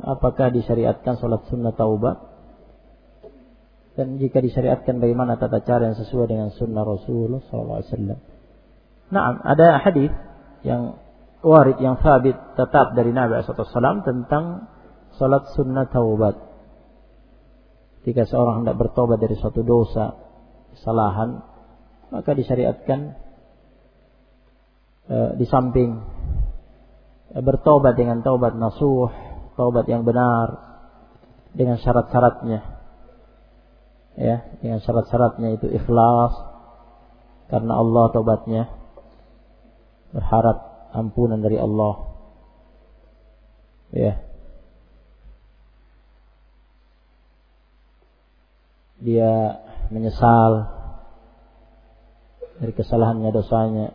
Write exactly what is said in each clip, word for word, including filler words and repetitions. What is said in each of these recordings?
apakah disyariatkan salat sunnah taubat? Dan jika disyariatkan, bagaimana tata cara yang sesuai dengan sunnah Rasulullah sallallahu alaihi wasallam? Naam, ada hadis yang warid, yang sabit tetap dari Nabi sallallahu alaihi wasallam tentang salat sunnah taubat. Jika seorang hendak bertobat dari suatu dosa, kesalahan, maka disyariatkan e, di samping e, bertobat dengan taubat nasuh, taubat yang benar dengan syarat-syaratnya, ya, dengan syarat-syaratnya itu ikhlas karena Allah taubatnya, berharap ampunan dari Allah, ya, dia menyesal dari kesalahannya, dosanya,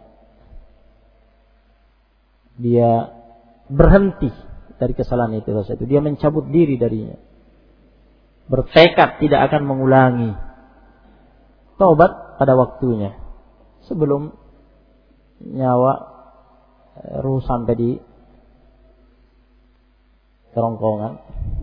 dia berhenti dari kesalahan itu, dosa itu, dia mencabut diri darinya, bertekad tidak akan mengulangi, taubat pada waktunya sebelum nyawa ruh sampai di kerongkongan.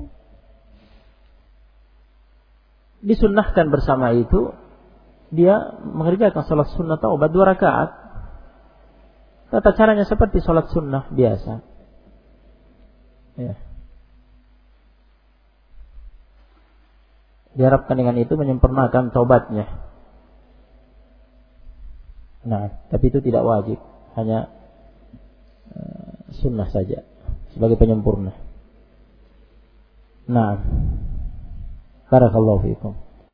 Disunnahkan bersama itu dia mengerjakan salat sunnah taubat dua rakaat. Tata caranya seperti salat sunnah biasa. Ya. Diharapkan dengan itu menyempurnakan taubatnya. Nah, tapi itu tidak wajib, hanya uh, sunnah saja sebagai penyempurna. Nah, barakallahu fiikum.